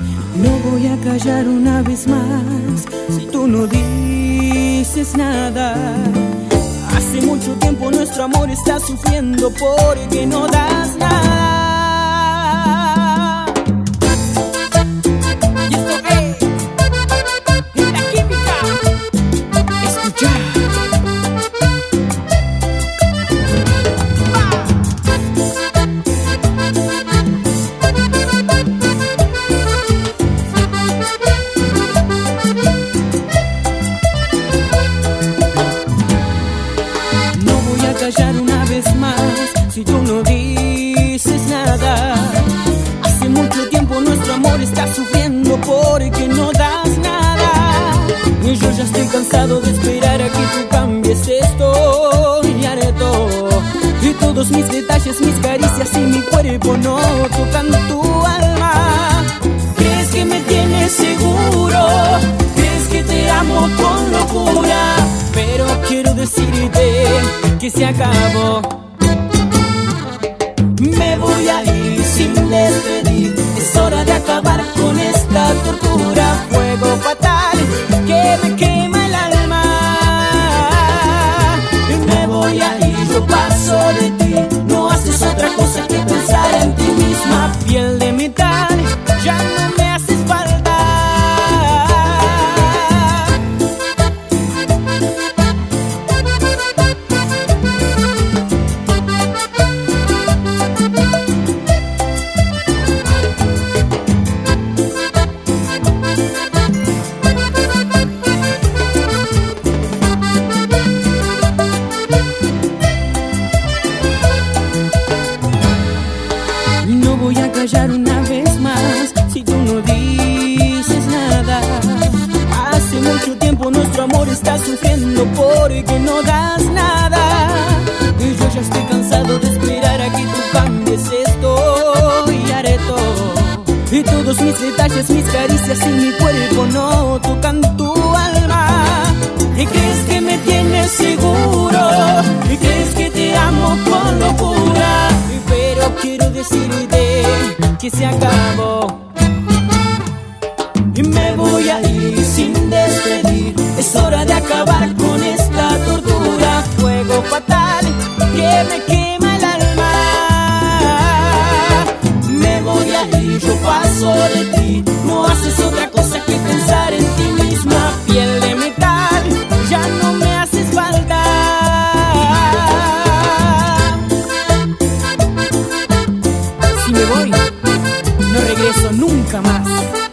No voy a callar una vez más si tú no dices nada. Hace mucho tiempo nuestro amor está sufriendo porque no das nada. Y esto es la química. Escucha. Callar una vez más si tú no dices nada. Hace mucho tiempo nuestro amor está sufriendo porque no das nada. Y yo ya estoy cansado de esperar a que tú cambies esto. Y haré todo. Y todos mis detalles, mis caricias y mi cuerpo no tocan tu alma. ¿Crees que me tienes seguro? ¿Crees que te amo con locura? Pero quiero decirte que se acabó. Me voy a ir sin despedir. Es hora de acabar con esta tortura. Fuego fatal que me quema el alma. Me voy a ir, yo paso de ti. No haces otra cosa que pensar en ti misma. Piel de metal, ya no me haces falta. No voy a callar una vez más si tú no dices nada. Hace mucho tiempo nuestro amor está sufriendo porque no das nada. Y yo ya estoy cansado de esperar a que tú cambies esto. Y haré todo. Y todos mis detalles, mis caricias y mi cuerpo no tocan tu alma. ¿Y crees que me tienes seguro? ¿Y crees que te amo con locura? Pero quiero decirte que se acabó. Y me voy a ir sin despedir. Es hora de acabar con esta tortura. Fuego fatal que me quema el alma. Me voy a ir, yo paso de ti. No haces otra cosa que pensar en ti misma. Piel de metal, ya no me haces falta. Si me voy, no regreso nunca más.